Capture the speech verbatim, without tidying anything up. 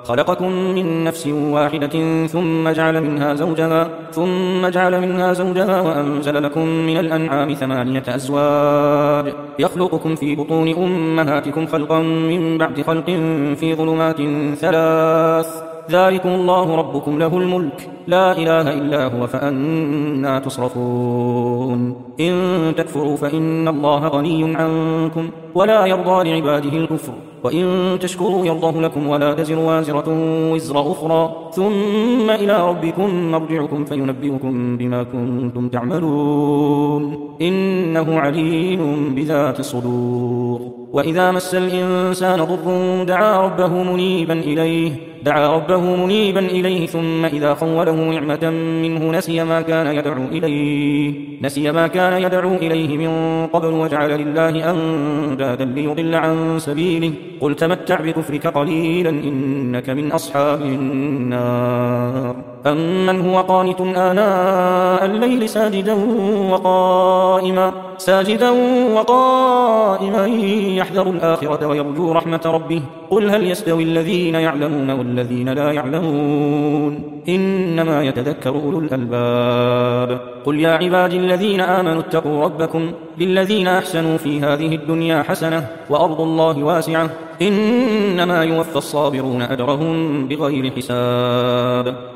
خلقكم من نفس واحدة ثم جعل منها زوجها ثم جعل منها زوجها وأنزل لكم من الأنعام ثمانية أزواج يخلقكم في بطون أمهاتكم خلقا من بعد خلق في ظلمات ثلاث ذلكم الله ربكم له الملك لا إله إلا هو فأنى تصرفون إن تكفروا فإن الله غني عنكم ولا يرضى لعباده الكفر وإن تشكروا يرضه لكم ولا تزر وازرة وزر أخرى ثم إلى ربكم مرجعكم فينبئكم بما كنتم تعملون إنه عليم بذات الصدور وإذا مس الإنسان ضر دعا ربه منيبا إليه دعا ربه منيبا إليه ثم إذا خوله نعمة منه نسي ما كان يدعو إليه نسي ما كان يدعو إليه من قبل وجعل لله أندادا ليضل عن سبيله قل تمتع بكفرك قليلا إنك من أصحاب النار أمن هو قانت آناء الليل ساجدا وقائما ساجدا وقائما يحذر الآخرة ويرجو رحمة ربه قل هل يستوي الذين يعلمون والذين لا يعلمون إنما يتذكر أولو الألباب قل يا عبادي الذين آمنوا اتقوا ربكم للذين أحسنوا في هذه الدنيا حسنة وأرض الله واسعة إنما يوفى الصابرون أجرهم بغير حساب